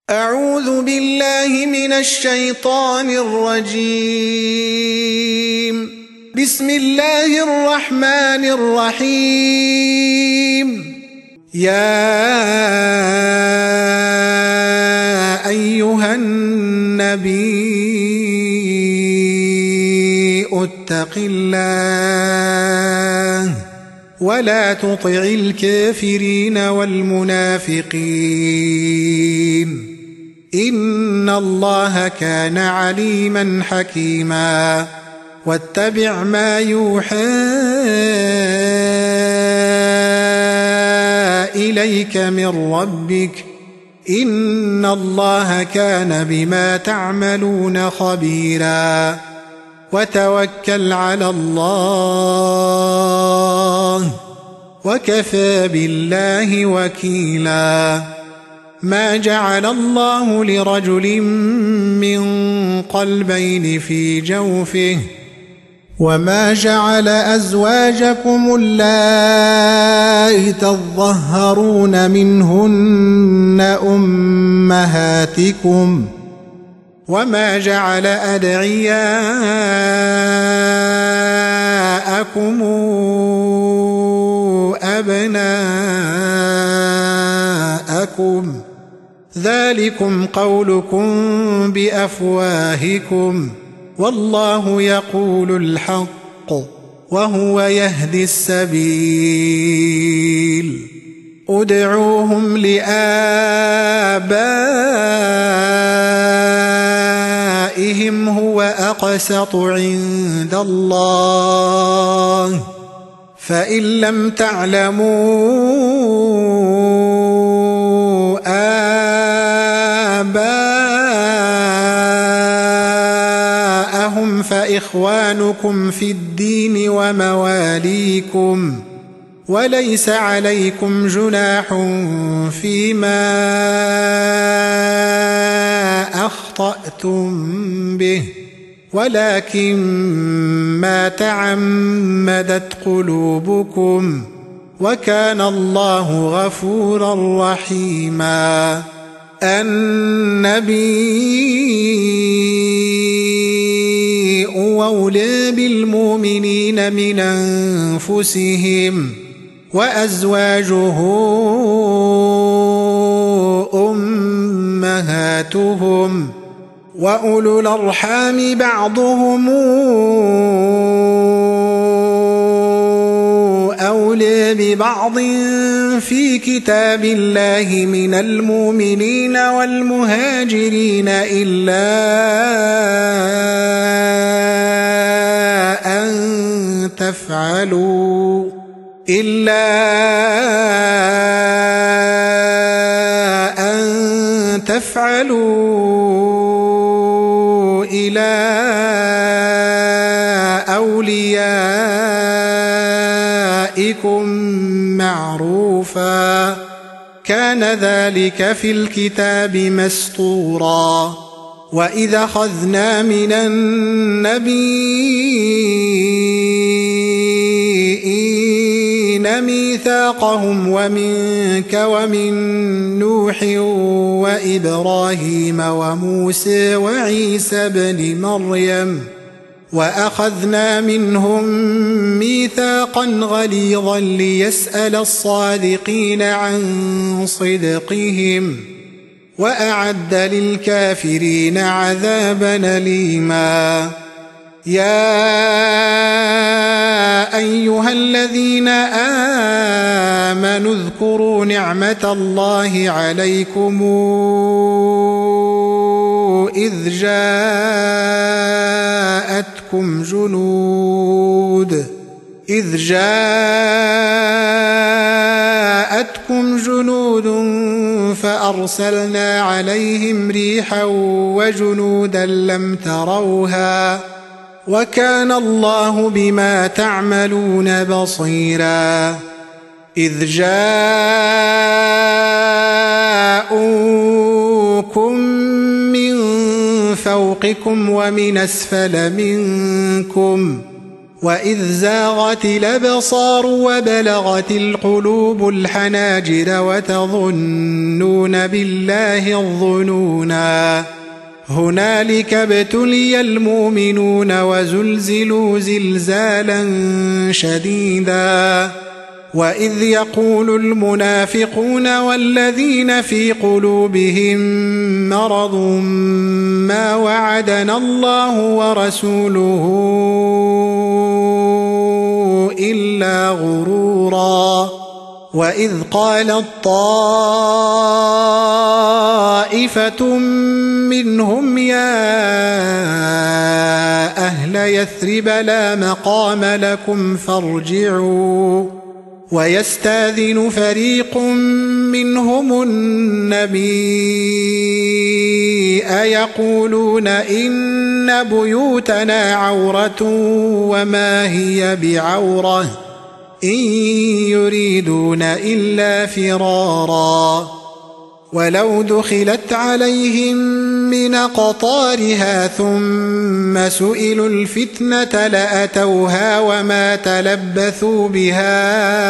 أعوذ بالله من الشيطان الرجيم. بسم الله الرحمن الرحيم. يا أيها النبي اتق الله ولا تطع الكافرين والمنافقين إن الله كان عليما حكيما. واتبع ما يوحى إليك من ربك إن الله كان بما تعملون خبيرا. وتوكل على الله وكفى بالله وكيلا. ما جعل الله لرجل من قلبين في جوفه وما جعل أزواجكم اللائي تظهرون منهن أمهاتكم وما جعل أدعياءكم أبناءكم ذلكم قولكم بأفواهكم والله يقول الحق وهو يهدي السبيل. ادعوهم لآبائهم هو أقسط عند الله فإن لم تعلموا آباءهم فإخوانكم في الدين ومواليكم وليس عليكم جناح فيما أخطأتم به ولكن ما تعمدت قلوبكم وكان الله غفورا رحيما. النبي أولى بالمؤمنين من أنفسهم وأزواجه أمهاتهم وأولو الأرحام بعضهم أولى ببعض في كتاب الله من المؤمنين والمهاجرين إلا أن تفعلوا إلى أوليائكم معروفا كان ذلك في الكتاب مسطورا. وإذا أخذنا من النبيين ميثاقهم ومنك ومن نوح وإبراهيم وموسى وعيسى بن مريم وأخذنا منهم ميثاقا غليظا ليسأل الصادقين عن صدقهم وأعد للكافرين عذابا أليما. يا أيها الذين آمنوا اذكروا نعمة الله عليكم إذ جاءتكم جنود فأرسلنا عليهم ريحا وجنودا لم تروها وكان الله بما تعملون بصيرا. إذ جاءوكم من فوقكم ومن أسفل منكم وإذ زاغت الأبصار وبلغت القلوب الحناجر وتظنون بالله الظنونا هنالك ابتلي المؤمنون وزلزلوا زلزالا شديدا وإذ يقول المنافقون والذين في قلوبهم مرض ما وعدنا الله ورسوله إلا غرورا وإذ قالت طائفة منهم يا أهل يثرب لا مقام لكم فارجعوا ويستاذن فريق منهم النبي يقولون إن بيوتنا عورة وما هي بعورة إن يريدون إلا فرارا ولو دخلت عليهم من أقطارها ثم سئلوا الفتنة لأتوها وما تلبثوا بها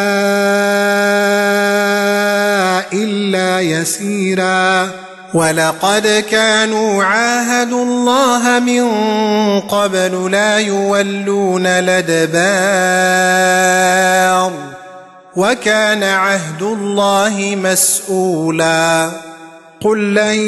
إلا يسيرا ولقد كانوا عاهدوا الله من قبل لا يولون الأدبار وكان عهد الله مسؤولا قل لن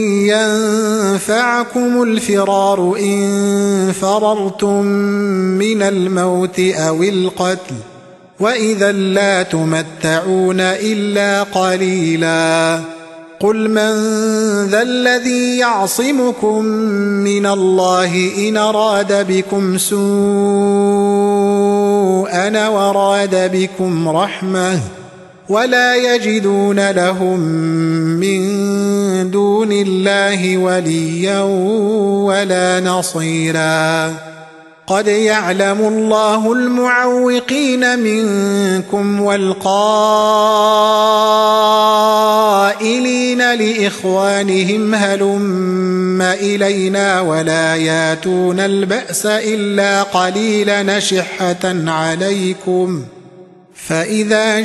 ينفعكم الفرار إن فررتم من الموت أو القتل وإذا لا تمتعون إلا قليلا قل من ذا الذي يعصمكم من الله إن أراد بكم سوءا وراد بكم رحمة ولا يجدون لهم من دون الله وليا ولا نصيرا قد يعلم الله المعوقين منكم والقائلين لإخوانهم هلم إلينا ولا ياتون البأس إلا قليلا نشحة عليكم فإذا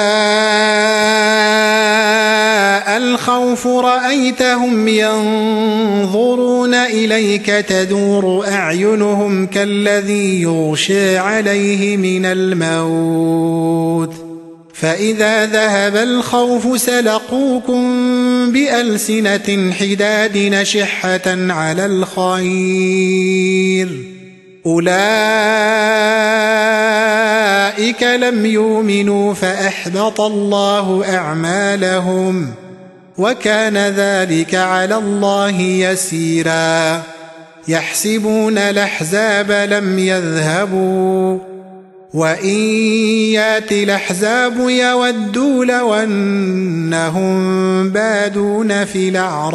جاء الخوف رأيتهم ينظرون إليك تدور أعينهم كالذي يغشى عليه من الموت فإذا ذهب الخوف سلقوكم بألسنة حداد نشحة على الخير أولئك لم يؤمنوا فأحبط الله أعمالهم وكان ذلك على الله يسيرا يحسبون الأحزاب لم يذهبوا وإن يأتي الأحزاب يودوا لو أنهم بادون في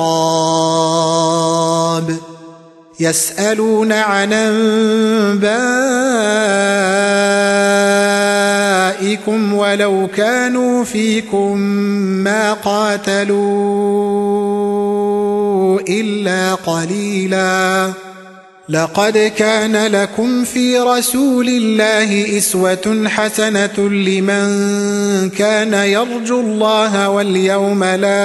الأعراب يسألون عن أنبائكم ولو كانوا فيكم ما قاتلوا إلا قليلا لقد كان لكم في رسول الله أسوة حسنة لمن كان يرجو الله واليوم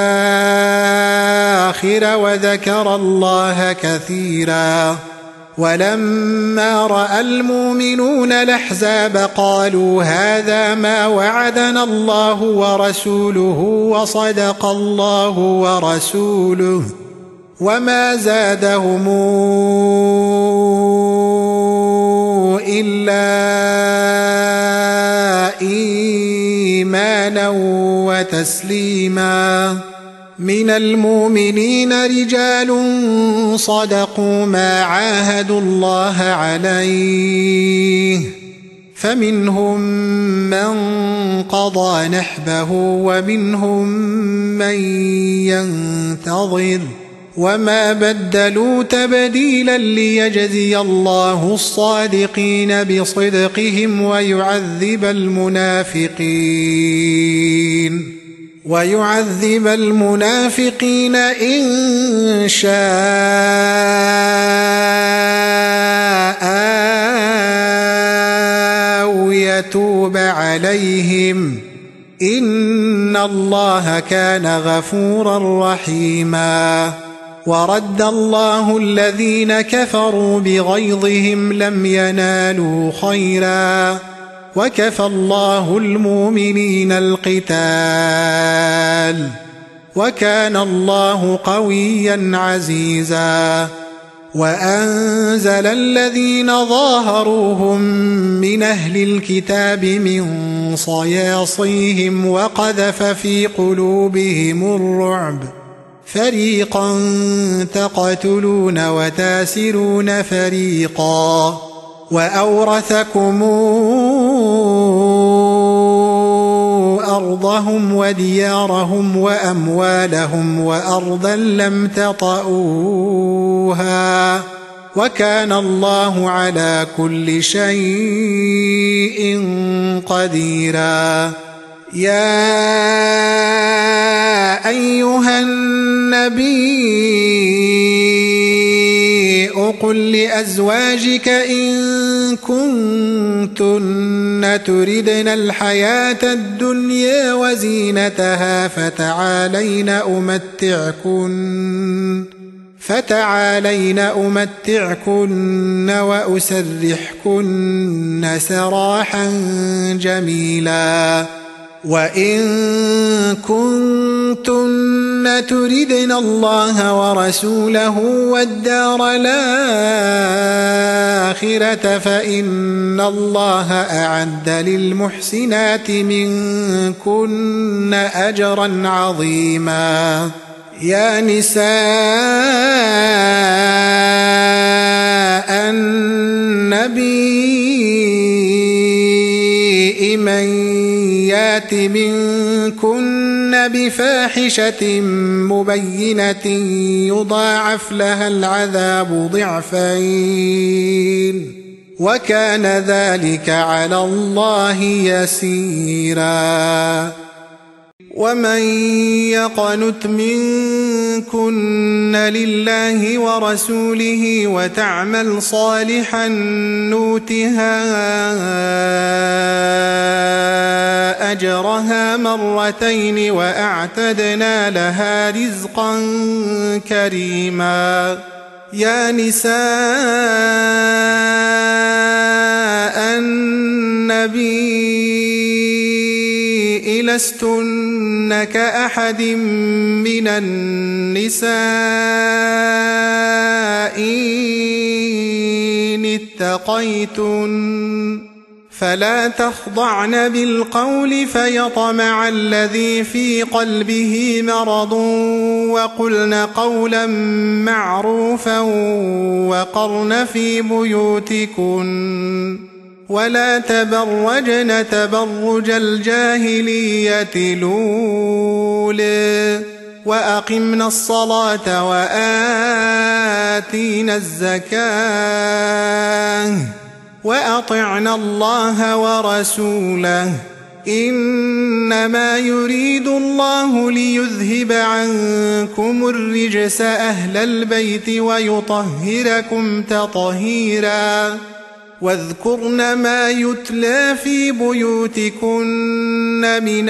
الآخر وذكر الله كثيرا ولما رأى المؤمنون الأحزاب قالوا هذا ما وعدنا الله ورسوله وصدق الله ورسوله وما زادهم إلا إيمانا وتسليما من المؤمنين رجال صدقوا ما عاهدوا الله عليه فمنهم من قضى نحبه ومنهم من ينتظر وما بدلوا تبديلا ليجزي الله الصادقين بصدقهم ويعذب المنافقين إن شاء يتوب عليهم إن الله كان غفورا رحيما ورد الله الذين كفروا بغيظهم لم ينالوا خيرا وكفى الله المؤمنين القتال وكان الله قويا عزيزا وأنزل الذين ظاهروهم من أهل الكتاب من صياصيهم وقذف في قلوبهم الرعب فريقا تقتلون وتاسرون فريقا وأورثكم أرضهم وديارهم وأموالهم وأرضا لم تطئوها وكان الله على كل شيء قديرا يا أيها النبي قل لأزواجك إن كنتن تردن الحياة الدنيا وزينتها فتعالين أمتعكن وأسرحكن سراحا جميلا وإن كنتن تردن الله ورسوله والدار الآخرة فإن الله أعد للمحسنات منكن أجرا عظيما يا نساء النبي من يات منكن بفاحشة مبينة يضاعف لها العذاب ضعفين وكان ذلك على الله يسيرا ومن يقنت منكن لله ورسوله وتعمل صالحا نؤتها أجرها مرتين وأعتدنا لها رزقا كريما يا نساء النبي لستن كأحد من النساء إن اتقيتن فلا تخضعن بالقول فيطمع الذي في قلبه مرض وقلن قولا معروفا وقرن في بيوتكن ولا تبرجن تبرج الجاهلية الأولى وأقمنا الصلاة وآتينا الزكاة وأطعنا الله ورسوله إنما يريد الله ليذهب عنكم الرجس أهل البيت ويطهركم تطهيرا واذكرن ما يتلى في بيوتكن من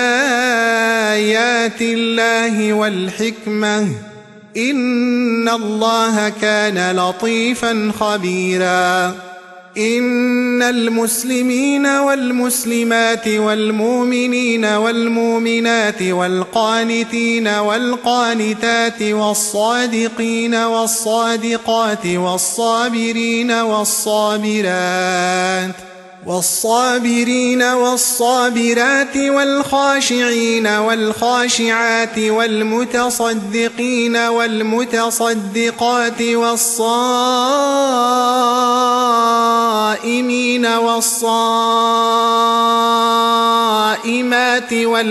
آيات الله والحكمة إن الله كان لطيفا خبيرا إن المسلمين والمسلمات والمؤمنين والمؤمنات والقانتين والقانتات والصادقين والصادقات والصابرين والصابرات والخاشعين والخاشعات والمتصدقين والمتصدقات والصائمين والصائمات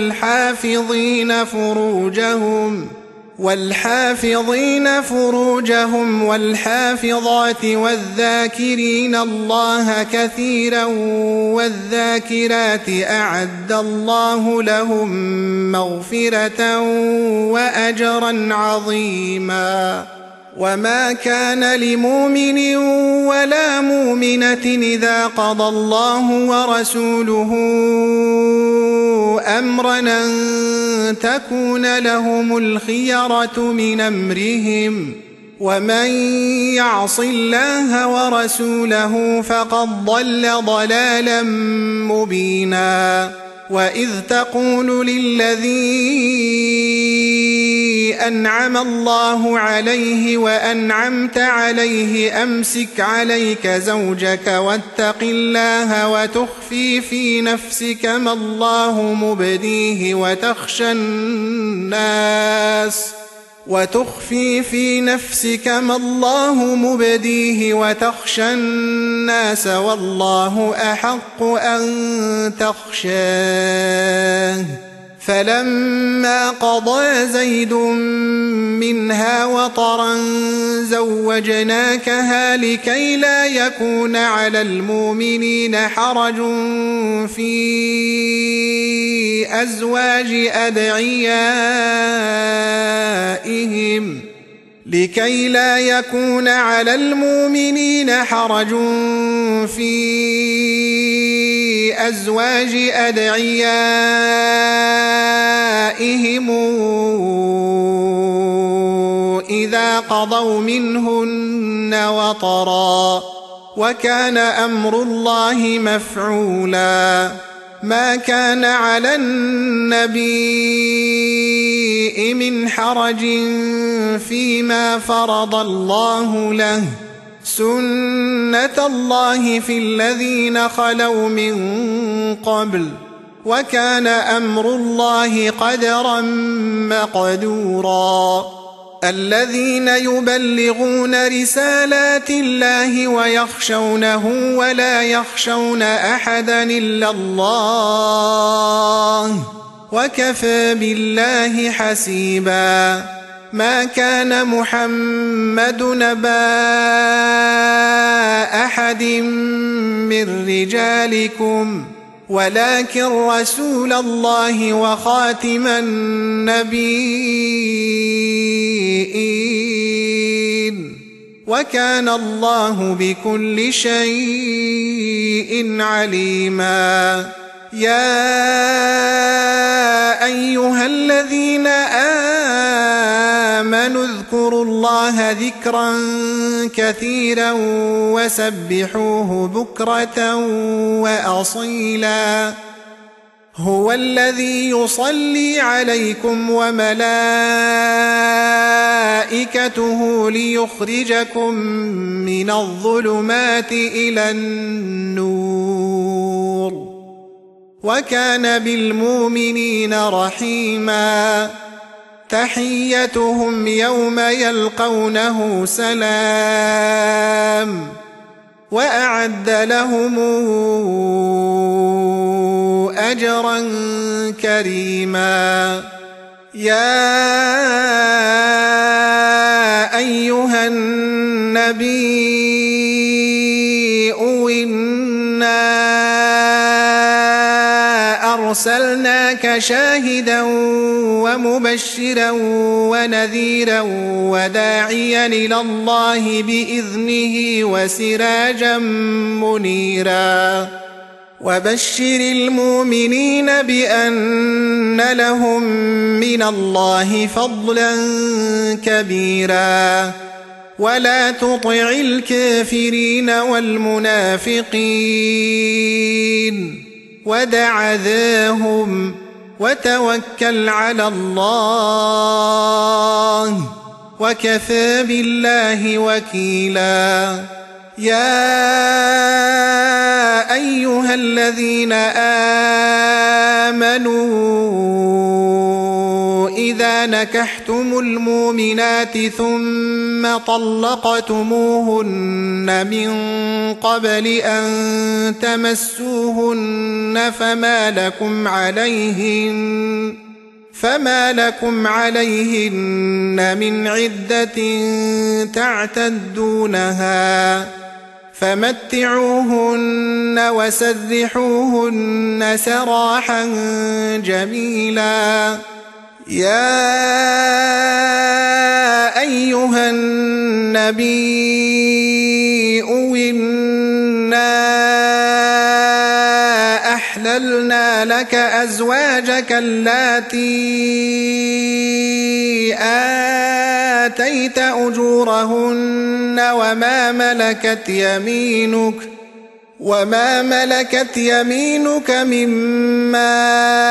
والحافظين فروجهم والحافظات والذاكرين الله كثيرا والذاكرات أعد الله لهم مغفرة وأجرا عظيما وما كان لمؤمن ولا مؤمنة إذا قضى الله ورسوله أمرا أن تكون لهم الخيرة من أمرهم ومن يعص الله ورسوله فقد ضل ضلالا مبينا وإذ تقول للذي أنعم الله عليه وأنعمت عليه أمسك عليك زوجك واتق الله وتخفي في نفسك ما الله مبديه وتخشى الناس والله أحق أن تخشاه فلما قضى زيد منها وطرا زوجناكها لكي لا يكون على المؤمنين حرج في أزواج أدعيائهم إذا قضوا منهن وطرا وكان أمر الله مفعولا ما كان على النبي من حرج فيما فرض الله له سنة الله في الذين خلوا من قبل وكان أمر الله قدرا مقدورا الذين يبلغون رسالات الله ويخشونه ولا يخشون أحدا إلا الله وكفى بالله حسيبا ما كان محمد نبا أحد من رجالكم ولكن رسول الله وخاتم النبيين وكان الله بكل شيء عليما يا أيها الذين آمنوا اذكروا الله ذكرا كثيرا وسبحوه بكرة وأصيلا هو الذي يصلي عليكم وملائكته ليخرجكم من الظلمات إلى النور وكان بالمؤمنين رحيما تحيتهم يوم يلقونه سلام وأعد لهم أجرا كريما يا أيها النبي إنا أرسلناك شاهدا ومبشرا ونذيرا وداعيا إلى الله بإذنه وسراجا منيرا وبشر المؤمنين بأن لهم من الله فضلا كبيرا ولا تطع الكافرين والمنافقين ودع ذاهم وتوكل على الله وكفى بالله وكيلا يا أيها الذين آمنوا إذا نكحتم المؤمنات ثم طلقتموهن من قبل أن تمسوهن فما لكم عليهن من عدة تعتدونها فمتعوهن وسرحوهن سراحا جميلا يا أيها الناس النبي إنا أحللنا لك أزواجك اللاتي آتيت أجورهن وما ملكت يمينك مما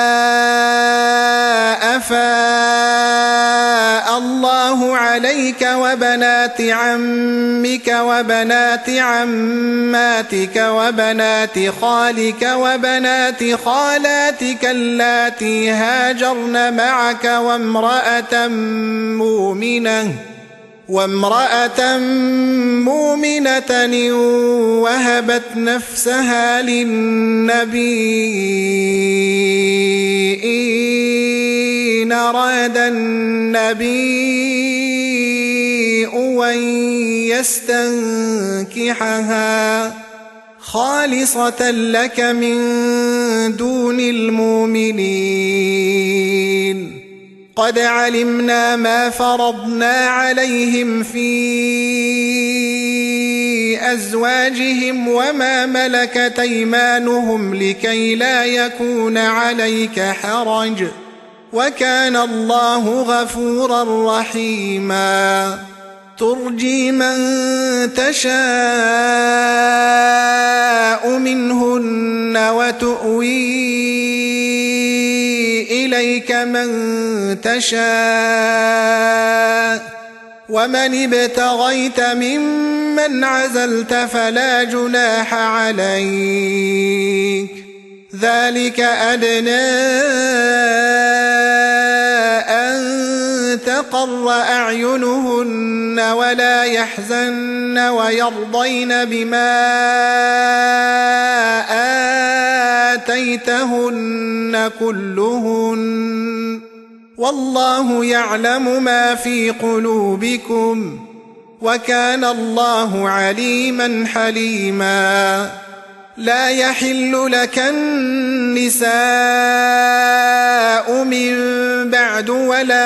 أفاء الله عليك وبنات عمك وبنات عماتك وبنات خالك وبنات خالاتك اللاتي هاجرن معك وامرأة مؤمنة وهبت نفسها للنبي إن أراد النبي أن يستنكحها خالصة لك من دون المؤمنين. قد علمنا ما فرضنا عليهم في أزواجهم وما ملكت أيمانهم لكي لا يكون عليك حرج وكان الله غفورا رحيما. ترجي من تشاء منهن وتؤوي إليك من تشاء ومن ابتغيت ممن عزلت فلا جناح عليك ذلك أدنى أن تقر أعينهن ولا يحزن ويرضين بما آتيتهن كلهن والله يعلم ما في قلوبكم وكان الله عليما حليما. لا يحل لك النساء من بعد ولا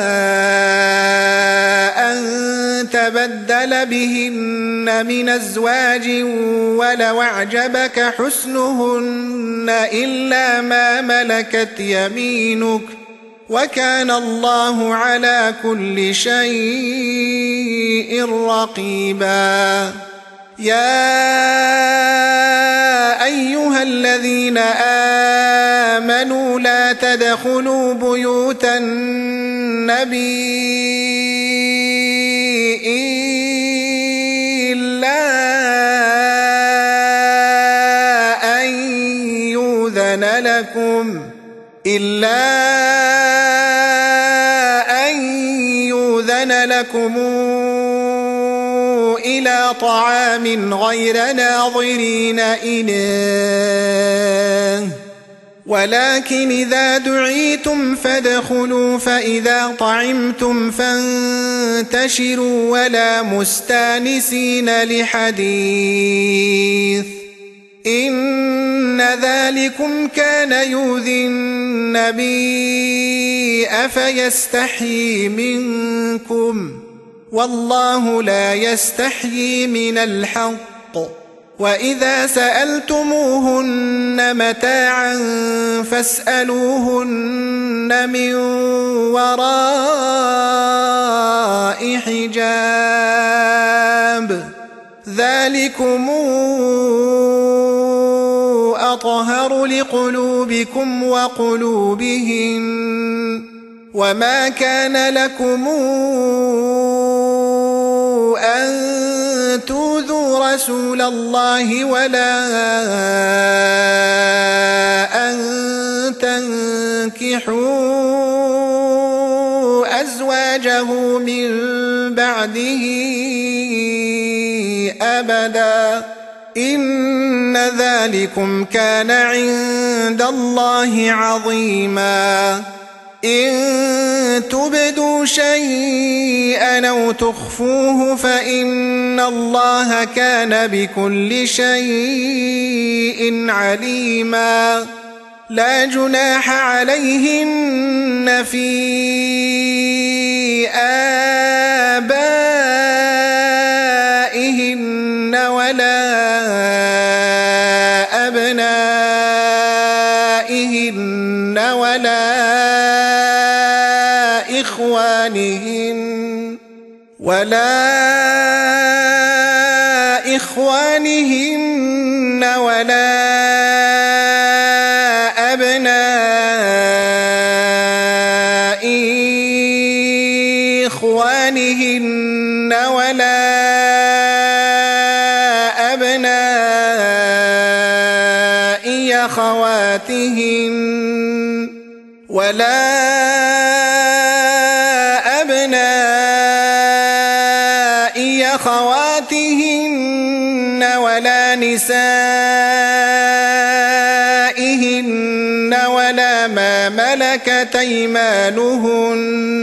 أن تبدل بهن من أزواج ولو أعجبك حسنهن إلا ما ملكت يمينك وكان الله على كل شيء رقيبا. يا أيها الذين آمنوا لا تدخلوا بيوت النبي إلا أن يؤذن لكم إلى طعام غير ناظرين إناه ولكن إذا دعيتم فادخلوا فإذا طعمتم فانتشروا ولا مستانسين لحديث إن ذلكم كان يؤذي النبي أفيستحيي منكم والله لا يستحيي من الحق. وإذا سألتموهن متاعا فاسألوهن من وراء حجاب ذلكم أطهر لقلوبكم وقلوبهن. وما كان لكم أن تؤذوا رسول الله ولا أن تنكحوا أزواجه من بعده أبدا إن ذلكم كان عند الله عظيما. إن تبدوا شيئا أو تخفوه فإن الله كان بكل شيء عليما. لا جناح عليهن في آبائهن ولا إخوانهن ولا أبناء إخوانهن ولا أبناء أخواتهن ولا أخواتهن ولا نسائهن ولا ما ملكت أيمانهن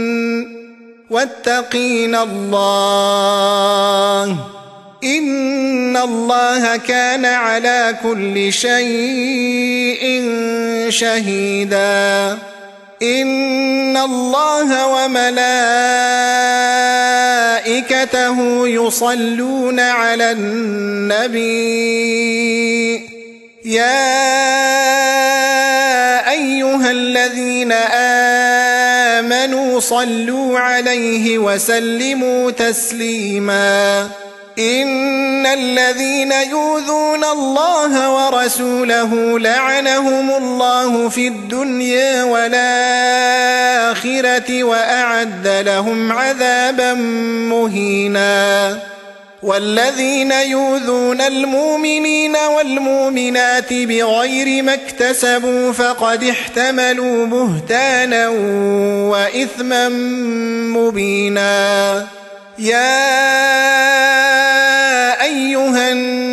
واتقين الله إن الله كان على كل شيء شهيدا إن الله وملائكته يصلون على النبي يا أيها الذين آمنوا صلوا عليه وسلموا تسليما إن الذين يؤذون الله ورسوله لعنهم الله في الدنيا والآخرة وأعد لهم عذابا مهينا والذين يؤذون المؤمنين والمؤمنات بغير ما اكتسبوا فقد احتملوا بهتانا وإثما مبينا يا أيها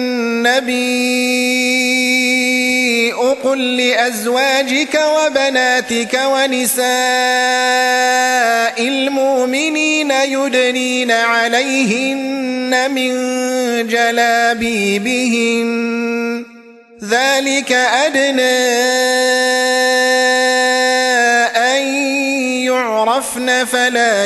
النبي قل لأزواجك وبناتك ونساء المؤمنين يدنين عليهن من جلابيبهن ذلك أدنى أن يعرفن فلا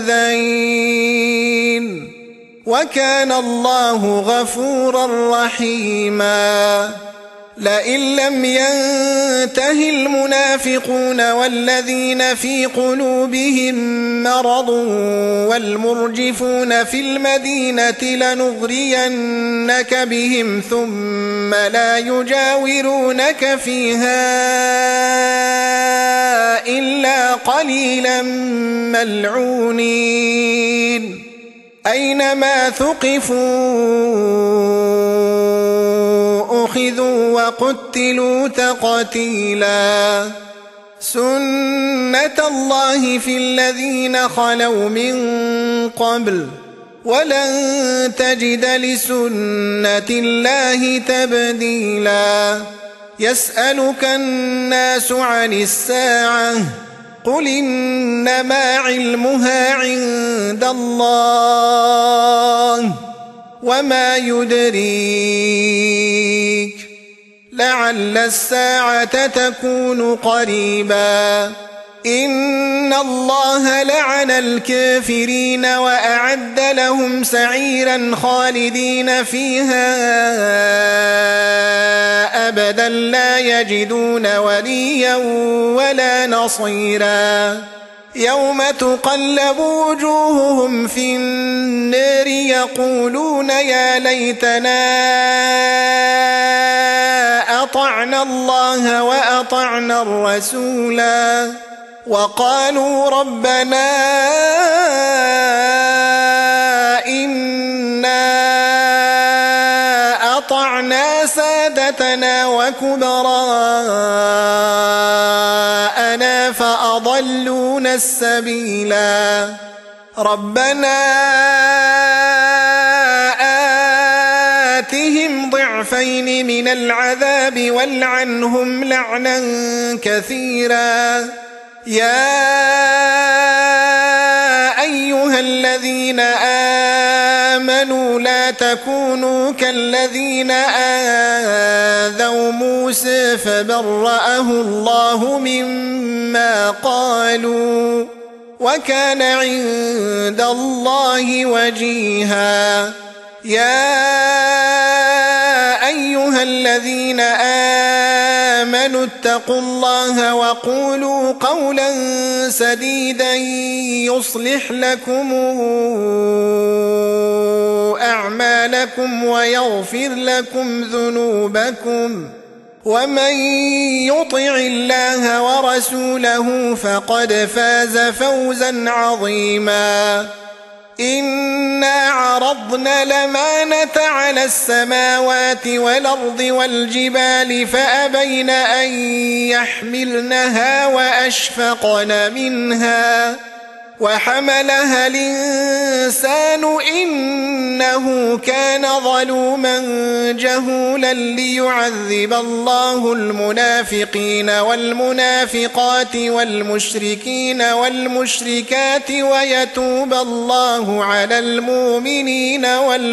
يؤذين وكان الله غفورا رحيما لئن لم ينته المنافقون والذين في قلوبهم مرض والمرجفون في المدينة لنغرينك بهم ثم لا يجاورونك فيها إلا قليلا ملعونين أينما ثقفوا أخذوا وقتلوا تقتيلا سنة الله في الذين خلوا من قبل ولن تجد لسنة الله تبديلا يسألك الناس عن الساعة قل إنما علمها عند الله وما يدريك لعل الساعة تكون قريبا إن الله لعن الكافرين وأعد لهم سعيرا خالدين فيها أبدا لا يجدون وليا ولا نصيرا يوم تقلب وجوههم في النار يقولون يا ليتنا أطعنا الله وأطعنا الرسولا وقالوا ربنا إنا أطعنا سادتنا وكبراءنا فأضلونا السبيلا ربنا آتهم ضعفين من العذاب والعنهم لعنا كثيرا يا أيها الذين آمنوا لا تكونوا كالذين آذوا موسى فبرأه الله مما قالوا وكان عند الله وجيها يا أيها الذين آمنوا اتقوا الله وقولوا قولا سديدا يصلح لكم لكم ويغفر لكم ذنوبكم ومن يطع الله ورسوله فقد فاز فوزا عظيما إنا عرضنا الأمانة على السماوات والأرض والجبال فأبين أن يحملنها وأشفقن منها وحملها الإنسان إنه كان ظلوما جهولا ليعذب الله المنافقين والمنافقات والمشركين والمشركات ويتوب الله على المؤمنين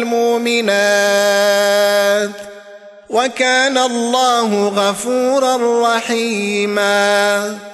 والمؤمنات وكان الله غفورا رحيما